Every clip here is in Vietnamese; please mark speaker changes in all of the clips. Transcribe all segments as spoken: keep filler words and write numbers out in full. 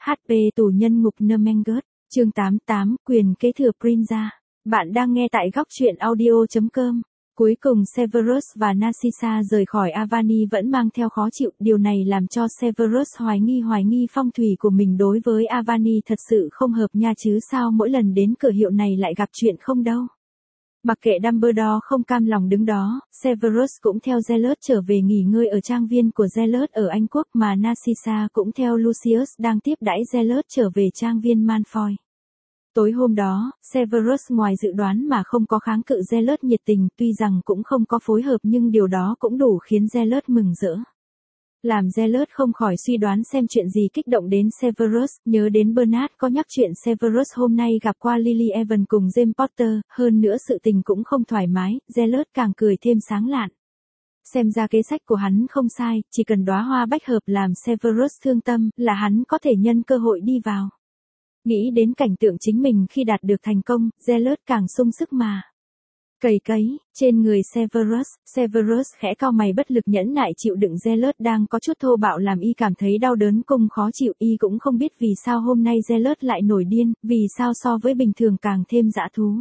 Speaker 1: hát pê tù nhân ngục Nomengus, chương tám mươi tám, quyền kế thừa Prinza. Bạn đang nghe tại góc truyện audio chấm com. Cuối cùng Severus và Narcissa rời khỏi Avani vẫn mang theo khó chịu, điều này làm cho Severus hoài nghi hoài nghi phong thủy của mình đối với Avani thật sự không hợp nha chứ sao mỗi lần đến cửa hiệu này lại gặp chuyện không đâu. Mặc kệ Dumbledore không cam lòng đứng đó, Severus cũng theo Zealot trở về nghỉ ngơi ở trang viên của Zealot ở Anh Quốc mà Narcissa cũng theo Lucius đang tiếp đãi Zealot trở về trang viên Malfoy. Tối hôm đó, Severus ngoài dự đoán mà không có kháng cự Zealot nhiệt tình, tuy rằng cũng không có phối hợp nhưng điều đó cũng đủ khiến Zealot mừng rỡ. Làm Zealot không khỏi suy đoán xem chuyện gì kích động đến Severus, nhớ đến Bernard có nhắc chuyện Severus hôm nay gặp qua Lily Evans cùng James Potter, hơn nữa sự tình cũng không thoải mái, Zealot càng cười thêm sáng lạn. Xem ra kế sách của hắn không sai, chỉ cần đóa hoa bách hợp làm Severus thương tâm, là hắn có thể nhân cơ hội đi vào. Nghĩ đến cảnh tượng chính mình khi đạt được thành công, Zealot càng sung sức mà. Cầy cấy, trên người Severus, Severus khẽ cau mày bất lực nhẫn nại chịu đựng Zealot đang có chút thô bạo làm y cảm thấy đau đớn cùng khó chịu, y cũng không biết vì sao hôm nay Zealot lại nổi điên, vì sao so với bình thường càng thêm dã thú.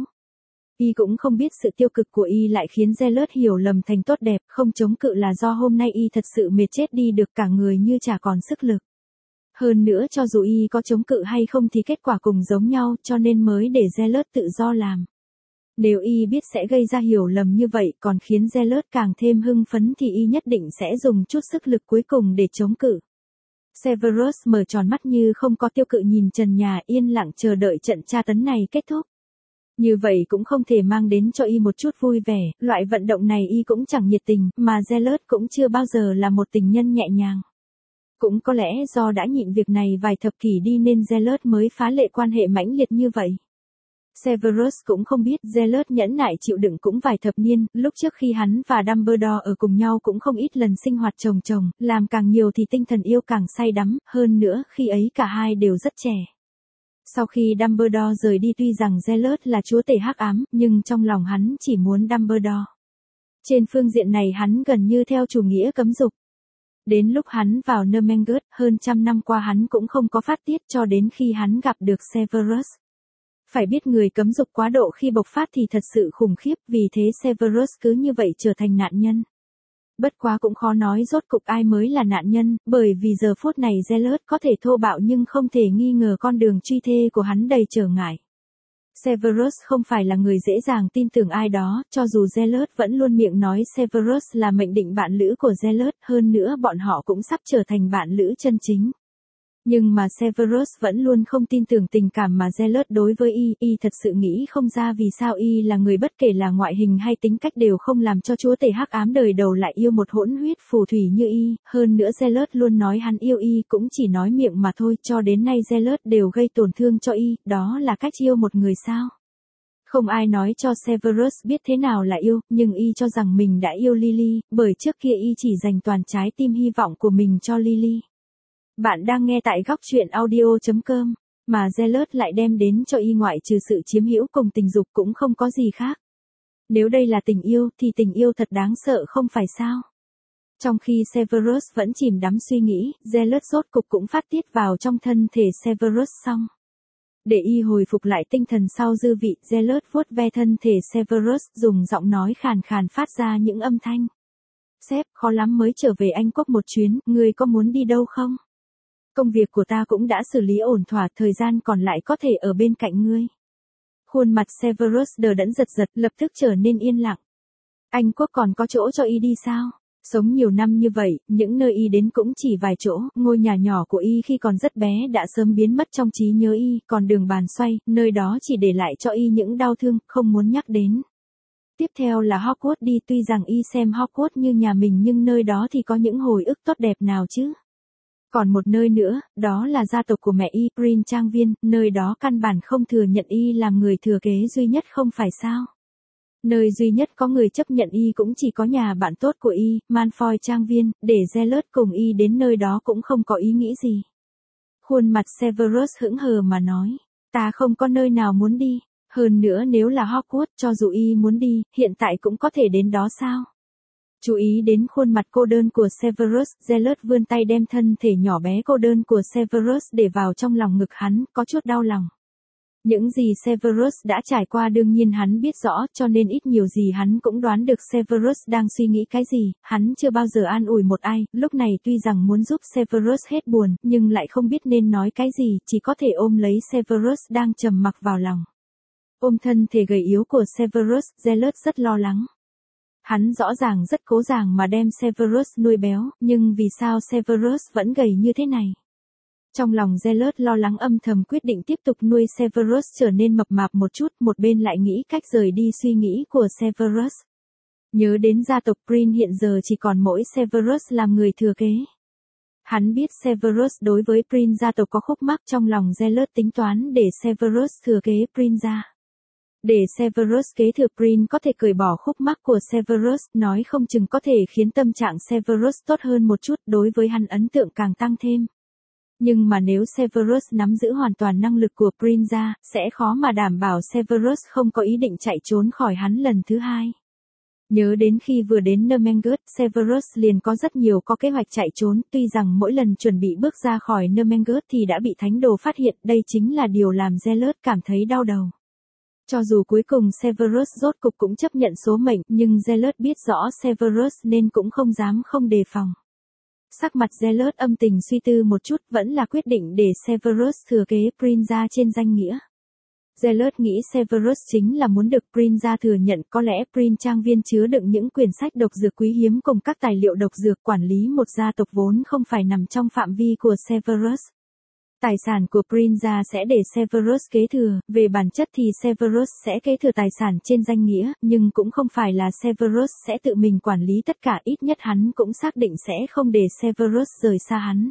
Speaker 1: Y cũng không biết sự tiêu cực của y lại khiến Zealot hiểu lầm thành tốt đẹp, không chống cự là do hôm nay y thật sự mệt chết đi được cả người như chả còn sức lực. Hơn nữa cho dù y có chống cự hay không thì kết quả cùng giống nhau cho nên mới để Zealot tự do làm. Nếu y biết sẽ gây ra hiểu lầm như vậy còn khiến Zealot càng thêm hưng phấn thì y nhất định sẽ dùng chút sức lực cuối cùng để chống cự. Severus mở tròn mắt như không có tiêu cự nhìn trần nhà yên lặng chờ đợi trận tra tấn này kết thúc. Như vậy cũng không thể mang đến cho y một chút vui vẻ, loại vận động này y cũng chẳng nhiệt tình, mà Zealot cũng chưa bao giờ là một tình nhân nhẹ nhàng. Cũng có lẽ do đã nhịn việc này vài thập kỷ đi nên Zealot mới phá lệ quan hệ mãnh liệt như vậy. Severus cũng không biết Zealot nhẫn nại chịu đựng cũng vài thập niên, lúc trước khi hắn và Dumbledore ở cùng nhau cũng không ít lần sinh hoạt chồng chồng, làm càng nhiều thì tinh thần yêu càng say đắm, hơn nữa khi ấy cả hai đều rất trẻ. Sau khi Dumbledore rời đi tuy rằng Zealot là chúa tể hắc ám, nhưng trong lòng hắn chỉ muốn Dumbledore. Trên phương diện này hắn gần như theo chủ nghĩa cấm dục. Đến lúc hắn vào Nomengus, hơn trăm năm qua hắn cũng không có phát tiết cho đến khi hắn gặp được Severus. Phải biết người cấm dục quá độ khi bộc phát thì thật sự khủng khiếp, vì thế Severus cứ như vậy trở thành nạn nhân. Bất quá cũng khó nói rốt cục ai mới là nạn nhân, bởi vì giờ phút này Zealot có thể thô bạo nhưng không thể nghi ngờ con đường truy thê của hắn đầy trở ngại. Severus không phải là người dễ dàng tin tưởng ai đó, cho dù Zealot vẫn luôn miệng nói Severus là mệnh định bạn lữ của Zealot, hơn nữa bọn họ cũng sắp trở thành bạn lữ chân chính. Nhưng mà Severus vẫn luôn không tin tưởng tình cảm mà Zealot đối với y, y thật sự nghĩ không ra vì sao y là người bất kể là ngoại hình hay tính cách đều không làm cho chúa tể hắc ám đời đầu lại yêu một hỗn huyết phù thủy như y, hơn nữa Zealot luôn nói hắn yêu y cũng chỉ nói miệng mà thôi, cho đến nay Zealot đều gây tổn thương cho y, đó là cách yêu một người sao? Không ai nói cho Severus biết thế nào là yêu, nhưng y cho rằng mình đã yêu Lily, bởi trước kia y chỉ dành toàn trái tim hy vọng của mình cho Lily. Bạn đang nghe tại góc truyện audio chấm com, mà Zealot lại đem đến cho y ngoại trừ sự chiếm hữu cùng tình dục cũng không có gì khác. Nếu đây là tình yêu thì tình yêu thật đáng sợ không phải sao? Trong khi Severus vẫn chìm đắm suy nghĩ, Zealot rốt cục cũng phát tiết vào trong thân thể Severus xong. Để y hồi phục lại tinh thần sau dư vị, Zealot vuốt ve thân thể Severus dùng giọng nói khàn khàn phát ra những âm thanh. Sếp, khó lắm mới trở về Anh Quốc một chuyến, ngươi có muốn đi đâu không? Công việc của ta cũng đã xử lý ổn thỏa, thời gian còn lại có thể ở bên cạnh ngươi. Khuôn mặt Severus đờ đẫn giật giật, lập tức trở nên yên lặng. Anh Quốc còn có chỗ cho y đi sao? Sống nhiều năm như vậy, những nơi y đến cũng chỉ vài chỗ, ngôi nhà nhỏ của y khi còn rất bé đã sớm biến mất trong trí nhớ y, còn đường bàn xoay, nơi đó chỉ để lại cho y những đau thương, không muốn nhắc đến. Tiếp theo là Hogwarts đi, tuy rằng y xem Hogwarts như nhà mình nhưng nơi đó thì có những hồi ức tốt đẹp nào chứ? Còn một nơi nữa, đó là gia tộc của mẹ y, Prince Trang Viên, nơi đó căn bản không thừa nhận y làm người thừa kế duy nhất không phải sao? Nơi duy nhất có người chấp nhận y cũng chỉ có nhà bạn tốt của y, Malfoy Trang Viên, để Zealot cùng y đến nơi đó cũng không có ý nghĩ gì. Khuôn mặt Severus hững hờ mà nói, ta không có nơi nào muốn đi, hơn nữa nếu là Hogwarts cho dù y muốn đi, hiện tại cũng có thể đến đó sao? Chú ý đến khuôn mặt cô đơn của Severus, Zealot vươn tay đem thân thể nhỏ bé cô đơn của Severus để vào trong lòng ngực hắn, có chút đau lòng. Những gì Severus đã trải qua đương nhiên hắn biết rõ, cho nên ít nhiều gì hắn cũng đoán được Severus đang suy nghĩ cái gì, hắn chưa bao giờ an ủi một ai, lúc này tuy rằng muốn giúp Severus hết buồn, nhưng lại không biết nên nói cái gì, chỉ có thể ôm lấy Severus đang trầm mặc vào lòng. Ôm thân thể gầy yếu của Severus, Zealot rất lo lắng. Hắn rõ ràng rất cố gắng mà đem Severus nuôi béo, nhưng vì sao Severus vẫn gầy như thế này? Trong lòng Zealot lo lắng âm thầm quyết định tiếp tục nuôi Severus trở nên mập mạp một chút, một bên lại nghĩ cách rời đi suy nghĩ của Severus. Nhớ đến gia tộc Prin hiện giờ chỉ còn mỗi Severus làm người thừa kế. Hắn biết Severus đối với Prin gia tộc có khúc mắc, trong lòng Zealot tính toán để Severus thừa kế Prin gia. Để Severus kế thừa Prin có thể cởi bỏ khúc mắc của Severus, nói không chừng có thể khiến tâm trạng Severus tốt hơn một chút, đối với hắn ấn tượng càng tăng thêm. Nhưng mà nếu Severus nắm giữ hoàn toàn năng lực của Prin gia, sẽ khó mà đảm bảo Severus không có ý định chạy trốn khỏi hắn lần thứ hai. Nhớ đến khi vừa đến Nomengus, Severus liền có rất nhiều có kế hoạch chạy trốn, tuy rằng mỗi lần chuẩn bị bước ra khỏi Nomengus thì đã bị thánh đồ phát hiện, đây chính là điều làm Zealot cảm thấy đau đầu. Cho dù cuối cùng Severus rốt cục cũng chấp nhận số mệnh, nhưng Zealot biết rõ Severus nên cũng không dám không đề phòng. Sắc mặt Zealot âm tình suy tư một chút, vẫn là quyết định để Severus thừa kế Prin gia trên danh nghĩa. Zealot nghĩ Severus chính là muốn được Prin gia thừa nhận, có lẽ Prin trang viên chứa đựng những quyển sách độc dược quý hiếm cùng các tài liệu độc dược, quản lý một gia tộc vốn không phải nằm trong phạm vi của Severus. Tài sản của Prin gia sẽ để Severus kế thừa, về bản chất thì Severus sẽ kế thừa tài sản trên danh nghĩa, nhưng cũng không phải là Severus sẽ tự mình quản lý tất cả, ít nhất hắn cũng xác định sẽ không để Severus rời xa hắn.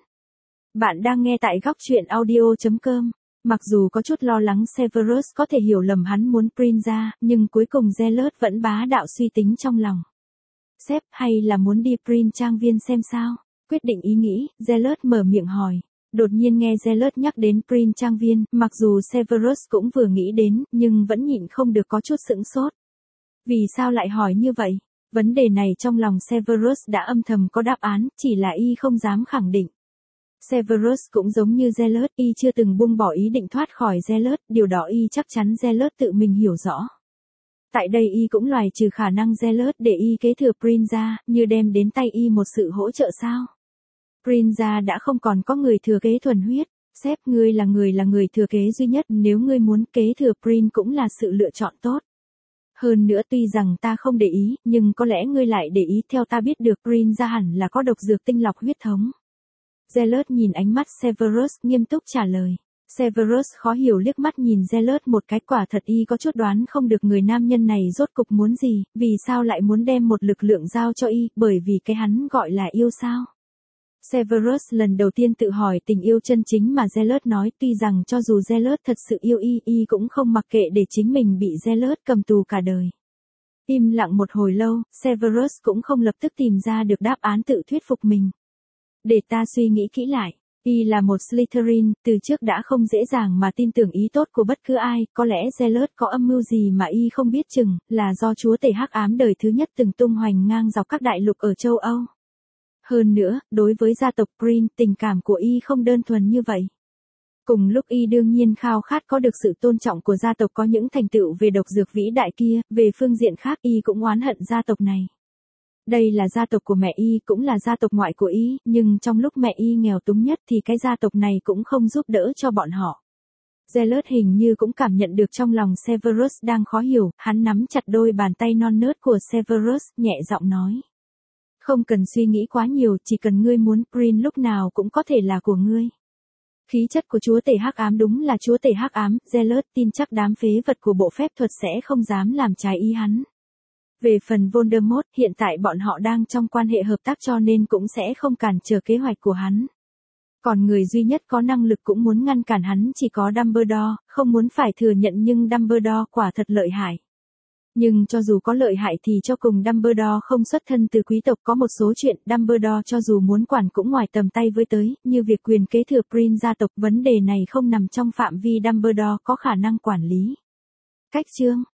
Speaker 1: Bạn đang nghe tại góc truyện audio chấm com. Mặc dù có chút lo lắng Severus có thể hiểu lầm hắn muốn Prin gia, nhưng cuối cùng Zealot vẫn bá đạo suy tính trong lòng. Sếp, hay là muốn đi Prin trang viên xem sao? Quyết định ý nghĩ, Zealot mở miệng hỏi. Đột nhiên nghe Zealot nhắc đến Prin trang viên, mặc dù Severus cũng vừa nghĩ đến, nhưng vẫn nhịn không được có chút sững sốt. Vì sao lại hỏi như vậy? Vấn đề này trong lòng Severus đã âm thầm có đáp án, chỉ là y không dám khẳng định. Severus cũng giống như Zealot, y chưa từng buông bỏ ý định thoát khỏi Zealot, điều đó y chắc chắn Zealot tự mình hiểu rõ. Tại đây y cũng loại trừ khả năng Zealot để y kế thừa Prin gia, như đem đến tay y một sự hỗ trợ sao? Prin gia đã không còn có người thừa kế thuần huyết, sếp, ngươi là người là người thừa kế duy nhất, nếu ngươi muốn kế thừa Prin cũng là sự lựa chọn tốt. Hơn nữa tuy rằng ta không để ý, nhưng có lẽ ngươi lại để ý, theo ta biết được Prin gia hẳn là có độc dược tinh lọc huyết thống. Zealot nhìn ánh mắt Severus nghiêm túc trả lời. Severus khó hiểu liếc mắt nhìn Zealot một cái, quả thật y có chút đoán không được người nam nhân này rốt cục muốn gì, vì sao lại muốn đem một lực lượng giao cho y, bởi vì cái hắn gọi là yêu sao. Severus lần đầu tiên tự hỏi tình yêu chân chính mà Zealot nói, tuy rằng cho dù Zealot thật sự yêu y, y cũng không mặc kệ để chính mình bị Zealot cầm tù cả đời. Im lặng một hồi lâu, Severus cũng không lập tức tìm ra được đáp án tự thuyết phục mình. Để ta suy nghĩ kỹ lại, y là một Slytherin, từ trước đã không dễ dàng mà tin tưởng ý tốt của bất cứ ai, có lẽ Zealot có âm mưu gì mà y không biết chừng, là do chúa tể hắc ám đời thứ nhất từng tung hoành ngang dọc các đại lục ở châu Âu. Hơn nữa, đối với gia tộc Prin, tình cảm của y không đơn thuần như vậy. Cùng lúc y đương nhiên khao khát có được sự tôn trọng của gia tộc có những thành tựu về độc dược vĩ đại kia, về phương diện khác y cũng oán hận gia tộc này. Đây là gia tộc của mẹ y, cũng là gia tộc ngoại của y, nhưng trong lúc mẹ y nghèo túng nhất thì cái gia tộc này cũng không giúp đỡ cho bọn họ. Zealot hình như cũng cảm nhận được trong lòng Severus đang khó hiểu, hắn nắm chặt đôi bàn tay non nớt của Severus, nhẹ giọng nói. Không cần suy nghĩ quá nhiều, chỉ cần ngươi muốn Prin lúc nào cũng có thể là của ngươi. Khí chất của chúa tể hắc ám đúng là chúa tể hắc ám, Zealot tin chắc đám phế vật của bộ phép thuật sẽ không dám làm trái ý hắn. Về phần Voldemort, hiện tại bọn họ đang trong quan hệ hợp tác cho nên cũng sẽ không cản trở kế hoạch của hắn. Còn người duy nhất có năng lực cũng muốn ngăn cản hắn chỉ có Dumbledore, không muốn phải thừa nhận nhưng Dumbledore quả thật lợi hại. Nhưng cho dù có lợi hại thì cho cùng Dumbledore không xuất thân từ quý tộc, có một số chuyện Dumbledore cho dù muốn quản cũng ngoài tầm tay với tới, như việc quyền kế thừa Prin gia tộc, vấn đề này không nằm trong phạm vi Dumbledore có khả năng quản lý. Cách chương